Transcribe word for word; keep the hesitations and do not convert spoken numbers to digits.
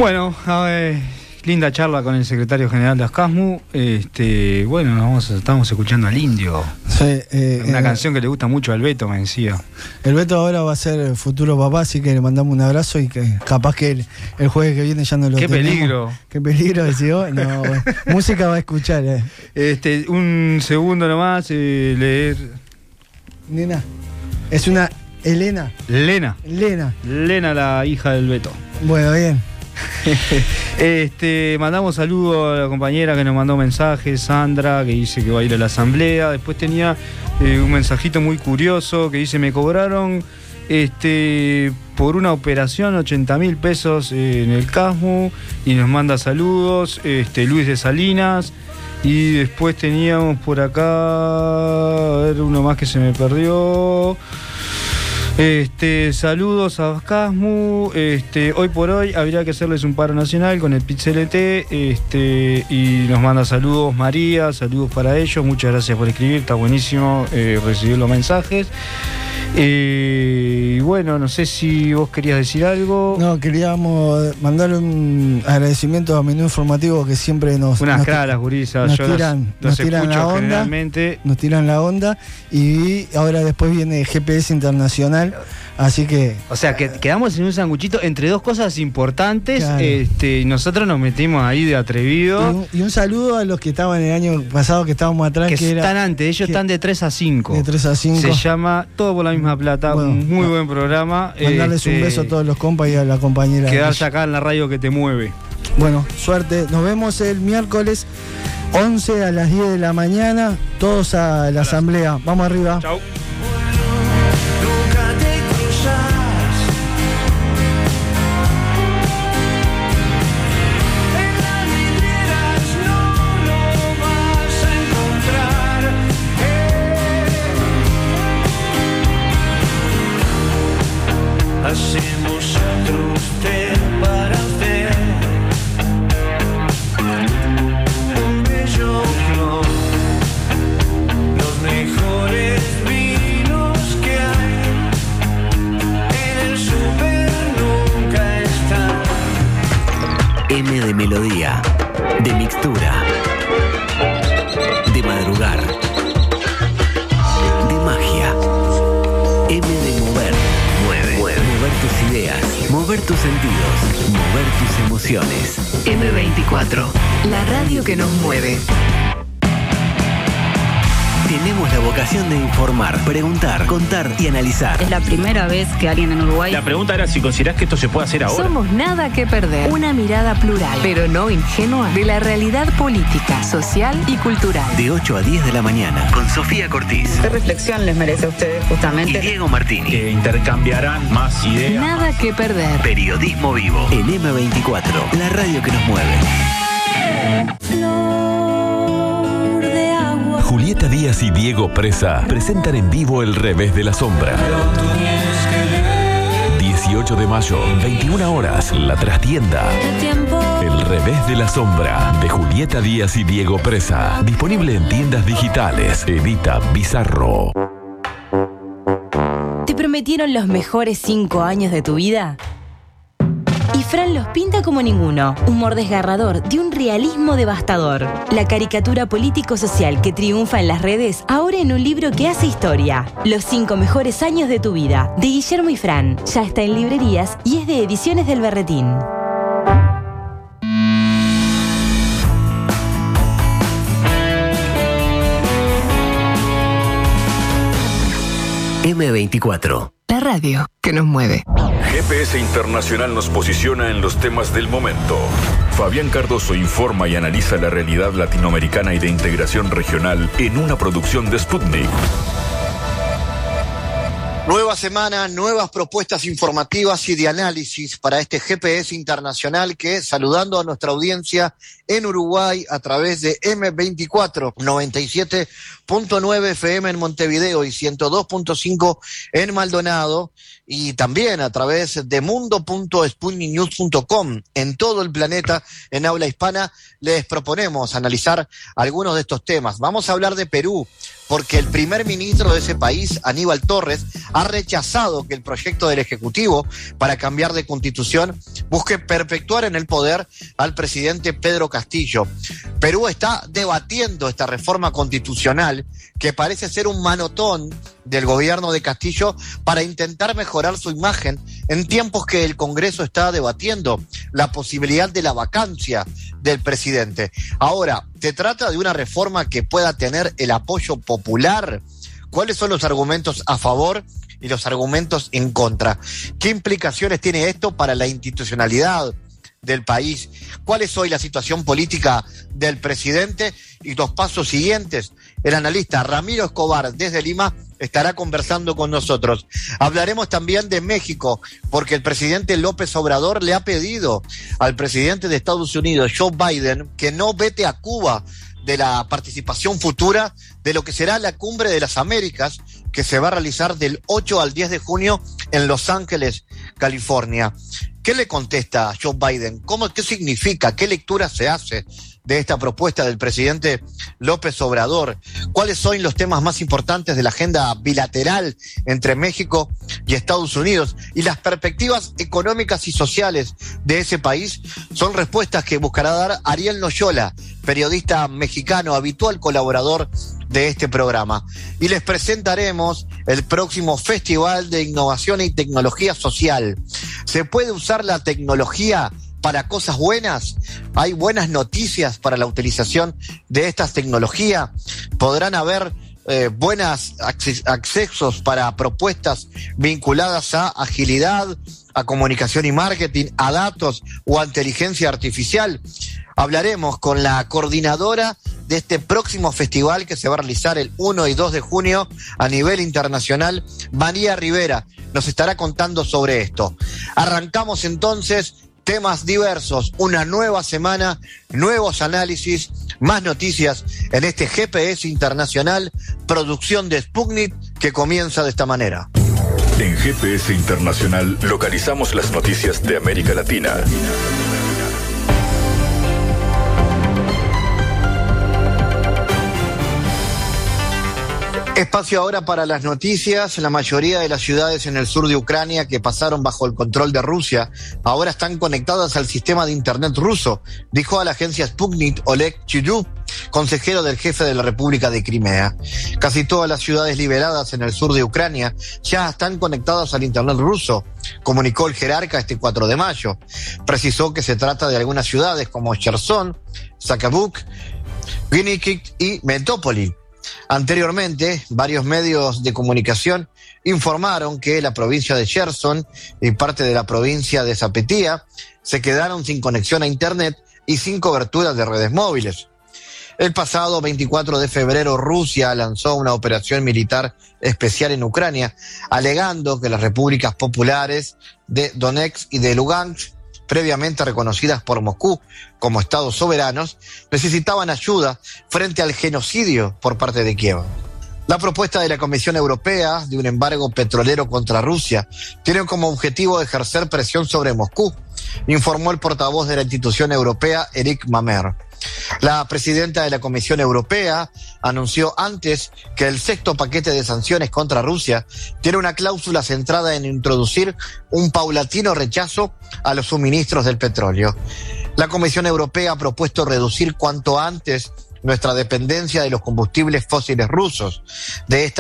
Bueno, a ver, linda charla con el secretario general de ASCASMU. Este, bueno, nos vamos, estamos escuchando al Indio. Sí, eh, Una eh, canción que le gusta mucho al Beto, me decía. El Beto ahora va a ser futuro papá, así que le mandamos un abrazo y que capaz que el, el jueves que viene ya no lo Qué tenemos. peligro. Qué peligro, decía vos. No, bueno, música va a escuchar, eh. Este, un segundo nomás, eh, leer. Nena, es una Elena. Lena. Lena. Lena, la hija del Beto. Bueno, bien. este, mandamos saludos a la compañera que nos mandó mensajes, Sandra, que dice que va a ir a la asamblea. Después tenía eh, un mensajito muy curioso que dice: me cobraron este por una operación ochenta mil pesos eh, en el CASMU, y nos manda saludos, este, Luis de Salinas. Y después teníamos por acá, a ver, uno más que se me perdió. Este, saludos a ASCASMU. Este, hoy por hoy habría que hacerles un paro nacional con el P I T C L T. Este, y nos manda saludos María, saludos para ellos. Muchas gracias por escribir, está buenísimo eh, recibir los mensajes. Y eh, bueno, no sé si vos querías decir algo. No, queríamos mandarle un agradecimiento a Menú Informativo que siempre nos... Unas nos caras, gurisas. nos Yo tiran, los, los nos tiran escucho la onda, generalmente. Nos tiran la onda. Y ahora después viene G P S Internacional. Así que... O sea, que quedamos en un sanguchito entre dos cosas importantes. Claro. Este, y nosotros nos metimos ahí de atrevido. Y un, y un saludo a los que estaban el año pasado, que estábamos atrás. Que, que están era, antes, ellos que, están de tres a cinco. De tres a cinco. Se llama Todo por la misma plata, bueno, un muy no, buen programa. Mandarles este, un beso a todos los compas y a la compañera. Quedarse acá en la radio que te mueve. Bueno, suerte. Nos vemos el miércoles once a las diez de la mañana. Todos a la asamblea. Vamos arriba. Chau. Hacemos otro usted para usted, un bello clon, los mejores vinos que hay en el súper nunca están. M de melodía, de mixtura, de madrugar, de magia. M de mover. Mover tus ideas, mover tus sentidos, mover tus emociones. eme veinticuatro, la radio que nos mueve. Tenemos la vocación de informar, preguntar, contar y analizar. Es la primera vez que alguien en Uruguay... La pregunta era si considerás que esto se puede hacer ahora. Somos nada que perder. Una mirada plural, pero no ingenua, de la realidad política, social y cultural. De ocho a diez de la mañana, con Sofía Cortiz. ¿Qué reflexión les merece a ustedes Y justamente? Diego Martini. Que intercambiarán más ideas. Nada que perder. Periodismo vivo. En eme veinticuatro, la radio que nos mueve. Julieta Díaz y Diego Presa presentan en vivo El Revés de la Sombra. dieciocho de mayo, veintiuna horas, La Trastienda. El Revés de la Sombra, de Julieta Díaz y Diego Presa. Disponible en tiendas digitales. Edita Bizarro. ¿Te prometieron los mejores cinco años de tu vida? Y Fran los pinta como ninguno. Humor desgarrador de un realismo devastador. La caricatura político-social que triunfa en las redes, ahora en un libro que hace historia. Los cinco mejores años de tu vida, de Guillermo y Fran. Ya está en librerías y es de Ediciones del Berretín. eme veinticuatro. La radio que nos mueve. G P S Internacional nos posiciona en los temas del momento. Fabián Cardoso informa y analiza la realidad latinoamericana y de integración regional en una producción de Sputnik. Nueva semana, nuevas propuestas informativas y de análisis para este G P S Internacional que, saludando a nuestra audiencia en Uruguay a través de eme veinticuatro, noventa y siete punto nueve F M en Montevideo y ciento dos punto cinco en Maldonado, y también a través de mundo punto sputnik news punto com en todo el planeta en habla hispana, les proponemos analizar algunos de estos temas. Vamos a hablar de Perú, porque el primer ministro de ese país, Aníbal Torres, ha rechazado que el proyecto del Ejecutivo para cambiar de constitución busque perpetuar en el poder al presidente Pedro Castillo. Perú está debatiendo esta reforma constitucional que parece ser un manotón del gobierno de Castillo para intentar mejorar su imagen en tiempos que el Congreso está debatiendo la posibilidad de la vacancia del presidente. Ahora, ¿se trata de una reforma que pueda tener el apoyo popular? ¿Cuáles son los argumentos a favor y los argumentos en contra? ¿Qué implicaciones tiene esto para la institucionalidad del país? ¿Cuál es hoy la situación política del presidente y los pasos siguientes? El analista Ramiro Escobar desde Lima estará conversando con nosotros. Hablaremos también de México, porque el presidente López Obrador le ha pedido al presidente de Estados Unidos, Joe Biden, que no vete a Cuba de la participación futura de lo que será la Cumbre de las Américas, que se va a realizar del ocho al diez de junio en Los Ángeles, California. ¿Qué le contesta Joe Biden? ¿Cómo, qué significa? ¿Qué lectura se hace de esta propuesta del presidente López Obrador? ¿Cuáles son los temas más importantes de la agenda bilateral entre México y Estados Unidos? Y las perspectivas económicas y sociales de ese país son respuestas que buscará dar Ariel Noyola, periodista mexicano, habitual colaborador de este programa. Y les presentaremos el próximo Festival de Innovación y Tecnología Social. ¿Se puede usar la tecnología para cosas buenas? ¿Hay buenas noticias para la utilización de estas tecnologías? ¿Podrán haber eh, buenos accesos para propuestas vinculadas a agilidad, a comunicación y marketing, a datos o a inteligencia artificial? Hablaremos con la coordinadora de este próximo festival que se va a realizar el uno y dos de junio a nivel internacional, María Rivera. Nos estará contando sobre esto. Arrancamos entonces. Temas diversos, una nueva semana, nuevos análisis, más noticias en este G P S Internacional, producción de Sputnik, que comienza de esta manera. En G P S Internacional localizamos las noticias de América Latina. Espacio ahora para las noticias. La mayoría de las ciudades en el sur de Ucrania que pasaron bajo el control de Rusia ahora están conectadas al sistema de internet ruso, dijo a la agencia Sputnik Oleg Chuyuk, consejero del jefe de la República de Crimea. Casi todas las ciudades liberadas en el sur de Ucrania ya están conectadas al internet ruso, comunicó el jerarca este cuatro de mayo. Precisó que se trata de algunas ciudades como Cherson, Zakhabuk, Vinnytsia y Melitopol. Anteriormente, varios medios de comunicación informaron que la provincia de Cherson y parte de la provincia de Zaporizhia se quedaron sin conexión a internet y sin cobertura de redes móviles. El pasado veinticuatro de febrero, Rusia lanzó una operación militar especial en Ucrania, alegando que las repúblicas populares de Donetsk y de Lugansk, previamente reconocidas por Moscú como estados soberanos, necesitaban ayuda frente al genocidio por parte de Kiev. La propuesta de la Comisión Europea de un embargo petrolero contra Rusia tiene como objetivo ejercer presión sobre Moscú, informó el portavoz de la institución europea, Eric Mamer. La presidenta de la Comisión Europea anunció antes que el sexto paquete de sanciones contra Rusia tiene una cláusula centrada en introducir un paulatino rechazo a los suministros del petróleo. La Comisión Europea ha propuesto reducir cuanto antes nuestra dependencia de los combustibles fósiles rusos. De esta